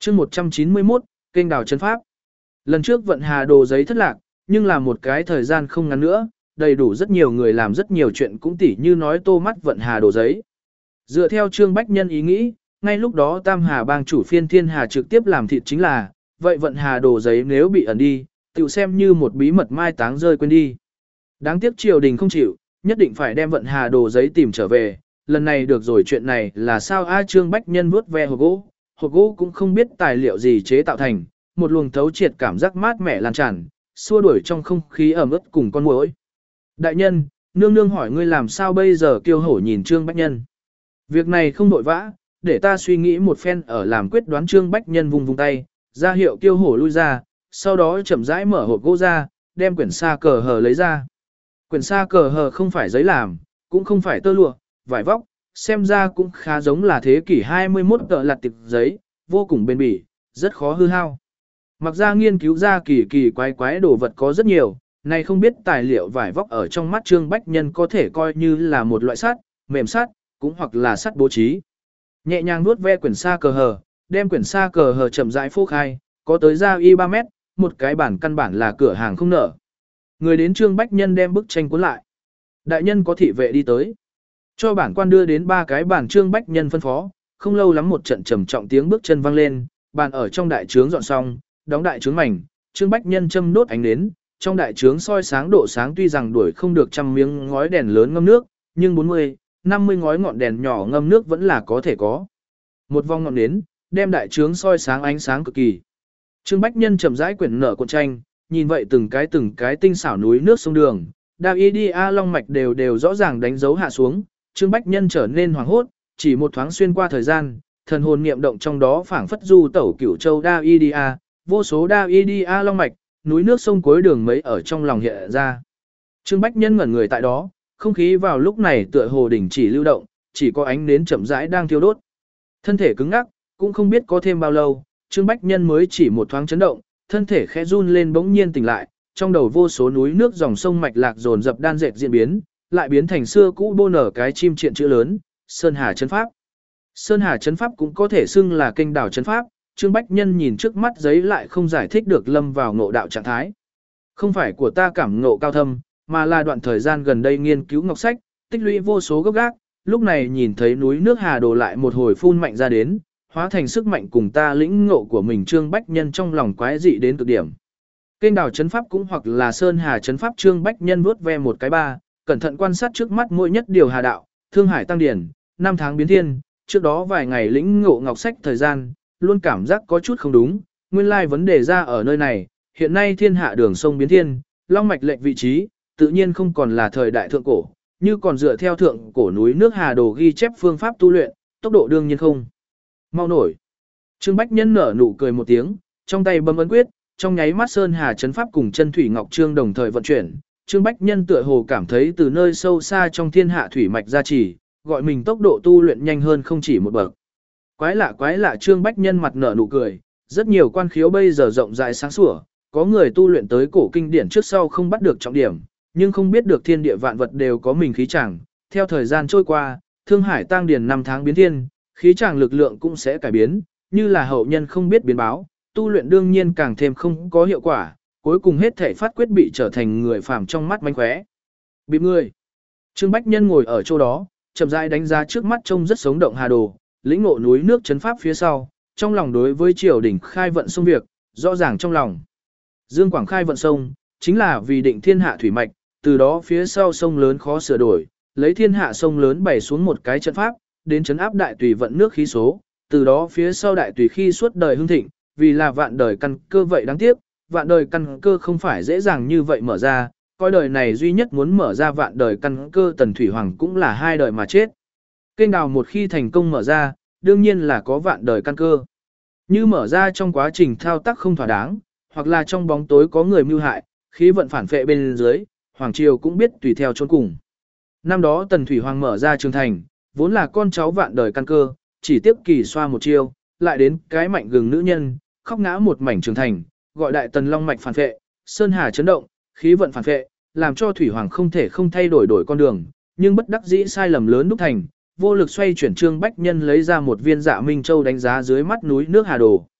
chương 191, kênh đào chân pháp. Lần trước vận hà đồ giấy thất lạc, nhưng là một cái thời gian không ngắn nữa, đầy đủ rất nhiều người làm rất nhiều chuyện cũng tỉ như nói tô mắt vận hà đồ giấy. Dựa theo Trương Bách Nhân ý nghĩ, ngay lúc đó Tam Hà bang chủ phiên Thiên Hà trực tiếp làm thịt chính là, vậy vận hà đồ giấy nếu bị ẩn đi, tự xem như một bí mật mai táng rơi quên đi. Đáng tiếc triều đình không chịu, nhất định phải đem vận hà đồ giấy tìm trở về, lần này được rồi chuyện này là sao Trương Bách Nhân vuốt ve hộp gỗ cũng không biết tài liệu gì chế tạo thành, một luồng thấu triệt cảm giác mát mẻ lan tràn, xua đuổi trong không khí ẩm ướt cùng con muỗi. Đại nhân, nương nương hỏi ngươi làm sao bây giờ kiêu hổ nhìn Trương Bách Nhân. Việc này không vội vã, để ta suy nghĩ một phen ở làm quyết đoán. Trương Bách Nhân vùng tay, ra hiệu kiêu hổ lui ra, sau đó chậm rãi mở hộp gỗ ra, đem quyển sa cờ hờ lấy ra. Quyển sa cờ hờ không phải giấy làm, cũng không phải tơ lụa, vải vóc, xem ra cũng khá giống là thế kỷ 21 tợ lặt tiệp giấy, vô cùng bền bỉ, rất khó hư hao. Mặc ra nghiên cứu ra kỳ quái đồ vật có rất nhiều, này không biết tài liệu vải vóc ở trong mắt Trương Bách Nhân có thể coi như là một loại sắt, mềm sắt, cũng hoặc là sắt bố trí. Nhẹ nhàng nuốt ve quyển sa cờ hờ, đem quyển sa cờ hờ chậm rãi phô khai, có tới ra y 3 mét, một cái bản căn bản là cửa hàng không nở. Người đến Trương Bách Nhân đem bức tranh cuốn lại. Đại nhân có thị vệ đi tới. Cho bản quan đưa đến 3 cái bản. Trương Bách Nhân phân phó, không lâu lắm một trận trầm trọng tiếng bước chân vang lên, bàn ở trong đại trướng dọn xong, đóng đại trướng mảnh, Trương Bách Nhân châm đốt ánh nến, trong đại trướng soi sáng độ sáng tuy rằng đuổi không được trăm miếng ngói đèn lớn ngâm nước, nhưng 40, 50 ngói ngọn đèn nhỏ ngâm nước vẫn là có thể có. Một vòng ngọn nến, đem đại trướng soi sáng ánh sáng cực kỳ. Trương Bách Nhân chậm rãi quyển nở cuộn tranh, nhìn vậy từng cái tinh xảo núi nước sông đường, Davidia long mạch đều rõ ràng đánh dấu hạ xuống, Trương Bách Nhân trở nên hoảng hốt, chỉ một thoáng xuyên qua thời gian, thần hồn niệm động trong đó phảng phất du tẩu cửu châu Davidia, vô số Davidia long mạch, núi nước sông cuối đường mấy ở trong lòng hiện ra. Trương Bách Nhân ngẩn người tại đó, không khí vào lúc này tựa hồ đình chỉ lưu động, chỉ có ánh nến chậm rãi đang thiêu đốt. Thân thể cứng ngắc, cũng không biết có thêm bao lâu, Trương Bách Nhân mới chỉ một thoáng chấn động, thân thể khẽ run lên bỗng nhiên tỉnh lại, trong đầu vô số núi nước dòng sông mạch lạc dồn dập đan dệt diễn biến, lại biến thành xưa cũ bô nở cái chim triện chữ lớn, Sơn Hà Chấn Pháp. Sơn Hà Chấn Pháp cũng có thể xưng là kênh đảo chấn pháp, Trương Bách Nhân nhìn trước mắt giấy lại không giải thích được lâm vào ngộ đạo trạng thái. Không phải của ta cảm ngộ cao thâm, mà là đoạn thời gian gần đây nghiên cứu ngọc sách, tích lũy vô số gốc gác, lúc này nhìn thấy núi nước Hà đổ lại một hồi phun mạnh ra đến, hóa thành sức mạnh cùng ta lĩnh ngộ của mình. Trương Bách Nhân trong lòng quái dị đến cực điểm. Kênh đảo chấn pháp cũng hoặc là Sơn Hà chấn pháp. Trương Bách Nhân vuốt ve một cái ba, cẩn thận quan sát trước mắt mỗi nhất điều hà đạo, Thương Hải tăng điển, năm tháng biến thiên, trước đó vài ngày lĩnh ngộ ngọc sách thời gian, luôn cảm giác có chút không đúng, nguyên lai vấn đề ra ở nơi này, hiện nay thiên hạ đường sông biến thiên, long mạch lệnh vị trí, tự nhiên không còn là thời đại thượng cổ, như còn dựa theo thượng cổ núi nước Hà Đồ ghi chép phương pháp tu luyện, tốc độ đương nhiên không mau nổi. Trương Bách Nhân nở nụ cười một tiếng, trong tay bấm ấn quyết, trong nháy mắt Sơn Hà chấn pháp cùng chân thủy ngọc trương đồng thời vận chuyển, Trương Bách Nhân tựa hồ cảm thấy từ nơi sâu xa trong thiên hạ thủy mạch gia trì, gọi mình tốc độ tu luyện nhanh hơn không chỉ một bậc. Quái lạ, Trương Bách Nhân mặt nở nụ cười, rất nhiều quan khiếu bây giờ rộng rãi sáng sủa, có người tu luyện tới cổ kinh điển trước sau không bắt được trọng điểm, nhưng không biết được thiên địa vạn vật đều có mình khí chàng, theo thời gian trôi qua, Thương Hải tăng điển năm tháng biến thiên, khí chàng lực lượng cũng sẽ cải biến, như là hậu nhân không biết biến báo, tu luyện đương nhiên càng thêm không có hiệu quả, cuối cùng hết thể phát quyết bị trở thành người phàm trong mắt mánh khóe. Bịp người. Trương Bách Nhân ngồi ở chỗ đó, chậm rãi đánh giá trước mắt trông rất sống động Hà Đồ, lĩnh ngộ núi nước chấn pháp phía sau, trong lòng đối với triều đình khai vận sông việc, rõ ràng trong lòng. Dương Quảng khai vận sông, chính là vì định thiên hạ thủy mạch, từ đó phía sau sông lớn khó sửa đổi, lấy thiên hạ sông lớn bày xuống một cái trận pháp, đến chấn áp đại tùy vận nước khí số, từ đó phía sau đại tùy khi suốt đời hưng thịnh, vì là vạn đời căn cơ vậy đáng tiếc, vạn đời căn cơ không phải dễ dàng như vậy mở ra, coi đời này duy nhất muốn mở ra vạn đời căn cơ Tần Thủy Hoàng cũng là 2 đời mà chết. Kênh đào một khi thành công mở ra, đương nhiên là có vạn đời căn cơ. Như mở ra trong quá trình thao tác không thỏa đáng, hoặc là trong bóng tối có người mưu hại, khí vận phản phệ bên dưới, Hoàng Triều cũng biết tùy theo chôn cùng. Năm đó Tần Thủy Hoàng mở ra Trường Thành, vốn là con cháu vạn đời căn cơ, chỉ tiếp kỳ xoa một chiêu, lại đến cái mạnh gừng nữ nhân, khóc ngã một mảnh Trường Thành, gọi đại Tần Long mạch phản phệ, Sơn Hà chấn động, khí vận phản phệ, làm cho Thủy Hoàng không thể không thay đổi con đường, nhưng bất đắc dĩ sai lầm lớn đúc thành, vô lực xoay chuyển. Trương Bách Nhân lấy ra một viên Dạ Minh Châu đánh giá dưới mắt núi nước Hà Đồ.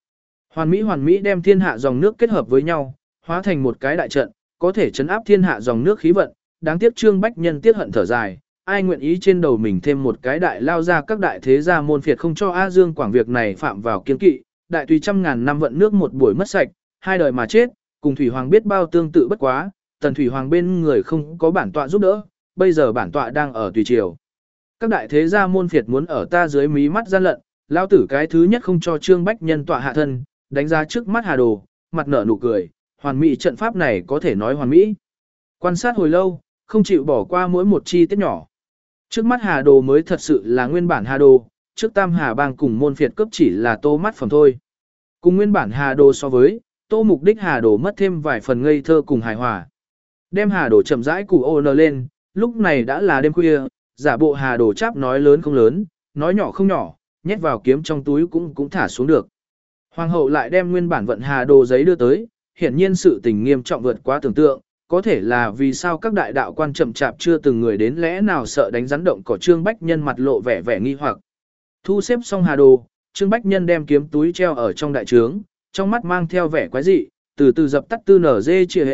Hoàn mỹ đem thiên hạ dòng nước kết hợp với nhau, hóa thành một cái đại trận, có thể chấn áp thiên hạ dòng nước khí vận, đáng tiếc Trương Bách Nhân tiếc hận thở dài, ai nguyện ý trên đầu mình thêm một cái đại lao ra các đại thế gia môn phiệt không cho A Dương Quảng việc này phạm vào kiên kỵ, đại tùy trăm ngàn năm vận nước một buổi mất sạch, hai đời mà chết, cùng Thủy Hoàng biết bao tương tự bất quá, Tần Thủy Hoàng bên người không có bản tọa giúp đỡ, bây giờ bản tọa đang ở tùy triều. Các đại thế gia môn phiệt muốn ở ta dưới mí mắt gian lận, lao tử cái thứ nhất không cho Trương Bách Nhân tọa hạ thân, đánh giá trước mắt Hà Đồ, mặt nở nụ cười, hoàn mỹ trận pháp này có thể nói hoàn mỹ. Quan sát hồi lâu, không chịu bỏ qua mỗi một chi tiết nhỏ. Trước mắt Hà Đồ mới thật sự là nguyên bản Hà Đồ, trước Tam Hà Bang cùng môn phiệt cấp chỉ là tô mắt phẩm thôi. Cùng nguyên bản Hà Đồ so với, tô mục đích Hà Đồ mất thêm vài phần ngây thơ cùng hài hòa. Đem Hà Đồ chậm rãi củ ô nờ lên, lúc này đã là đêm khuya, giả bộ Hà Đồ cháp nói lớn không lớn, nói nhỏ không nhỏ, nhét vào kiếm trong túi cũng thả xuống được. Hoàng hậu lại đem nguyên bản vận Hà Đồ giấy đưa tới, hiển nhiên sự tình nghiêm trọng vượt quá tưởng tượng, có thể là vì sao các đại đạo quan chậm chạp chưa từng người đến lẽ nào sợ đánh rắn động cỏ. Trương Bách Nhân mặt lộ vẻ nghi hoặc. Thu xếp xong Hà Đồ, Trương Bách Nhân đem kiếm túi treo ở trong đại trướng, trong mắt mang theo vẻ quái dị, từ từ dập tắt tư nở dê chia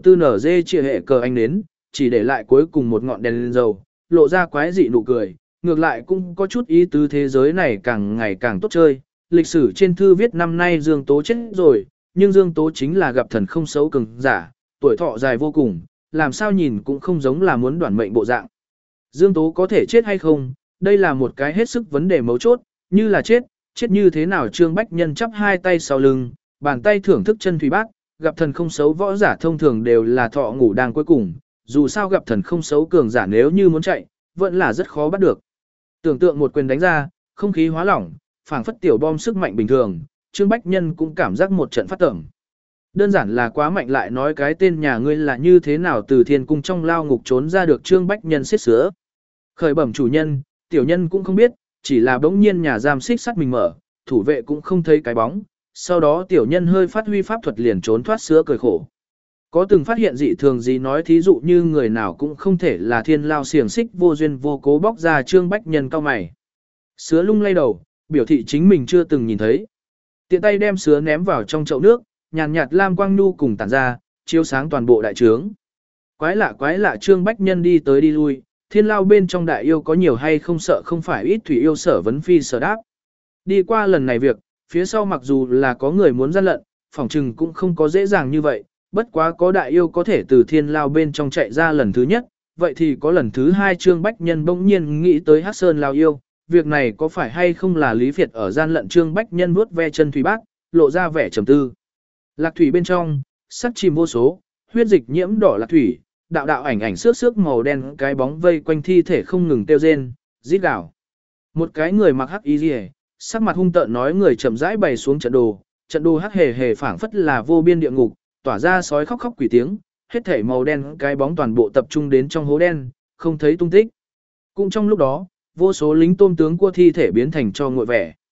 hệ cờ anh đến, chỉ để lại cuối cùng một ngọn đèn lên dầu, lộ ra quái dị nụ cười, ngược lại cũng có chút ý tứ thế giới này càng ngày càng tốt chơi. Lịch sử trên thư viết năm nay Dương Tố chết rồi, nhưng Dương Tố chính là gặp thần không xấu cường giả, tuổi thọ dài vô cùng, làm sao nhìn cũng không giống là muốn đoản mệnh bộ dạng. Dương Tố có thể chết hay không, đây là một cái hết sức vấn đề mấu chốt, như là chết như thế nào. Trương Bách Nhân chắp hai tay sau lưng, bàn tay thưởng thức chân thủy bát, gặp thần không xấu võ giả thông thường đều là thọ ngủ đang cuối cùng, dù sao gặp thần không xấu cường giả nếu như muốn chạy, vẫn là rất khó bắt được. Tưởng tượng một quyền đánh ra, không khí hóa lỏng, phảng phất tiểu bom sức mạnh bình thường, Trương Bách Nhân cũng cảm giác một trận phát tởm. Đơn giản là quá mạnh, lại nói cái tên nhà ngươi là như thế nào từ thiên cung trong lao ngục trốn ra được. Trương Bách Nhân xiết sữa. Khởi bẩm chủ nhân, tiểu nhân cũng không biết, chỉ là bỗng nhiên nhà giam xích sắt mình mở, thủ vệ cũng không thấy cái bóng, sau đó tiểu nhân hơi phát huy pháp thuật liền trốn thoát sữa cười khổ. Có từng phát hiện dị thường gì nói thí dụ như người nào cũng không thể là thiên lao xiềng xích vô duyên vô cố bóc ra. Trương Bách Nhân cau mày. Sứa lung lay đầu, biểu thị chính mình chưa từng nhìn thấy. Tiện tay đem sứa ném vào trong chậu nước, nhàn nhạt lam quang nhu cùng tản ra, chiếu sáng toàn bộ đại trướng. Quái lạ, Trương Bách Nhân đi tới đi lui, thiên lao bên trong đại yêu có nhiều hay không sợ không phải ít. Thủy yêu Sở vấn phi sở đáp. Đi qua lần này việc, phía sau mặc dù là có người muốn gian lận, phỏng chừng cũng không có dễ dàng như vậy, bất quá có đại yêu có thể từ thiên lao bên trong chạy ra lần thứ nhất, vậy thì có lần thứ hai. Trương Bách Nhân bỗng nhiên nghĩ tới Hắc Sơn lao yêu, việc này có phải hay không là Lý Việt ở gian lận. Trương Bách Nhân vuốt ve chân thủy bát, lộ ra vẻ trầm tư. Lạc thủy bên trong, sắc chìm vô số, huyết dịch nhiễm đỏ lạc thủy, đạo ảnh xước màu đen cái bóng vây quanh thi thể không ngừng kêu rên, rít gào. Một cái người mặc hắc y liễu, sắc mặt hung tợn nói người chậm rãi bày xuống trận đồ hắc hề phảng phất là vô biên địa ngục, tỏa ra sói khóc quỷ tiếng, hết thể màu đen cái bóng toàn bộ tập trung đến trong hố đen, không thấy tung tích. Cũng trong lúc đó, vô số lính tôm tướng cua thi thể biến thành cho nguội vẻ.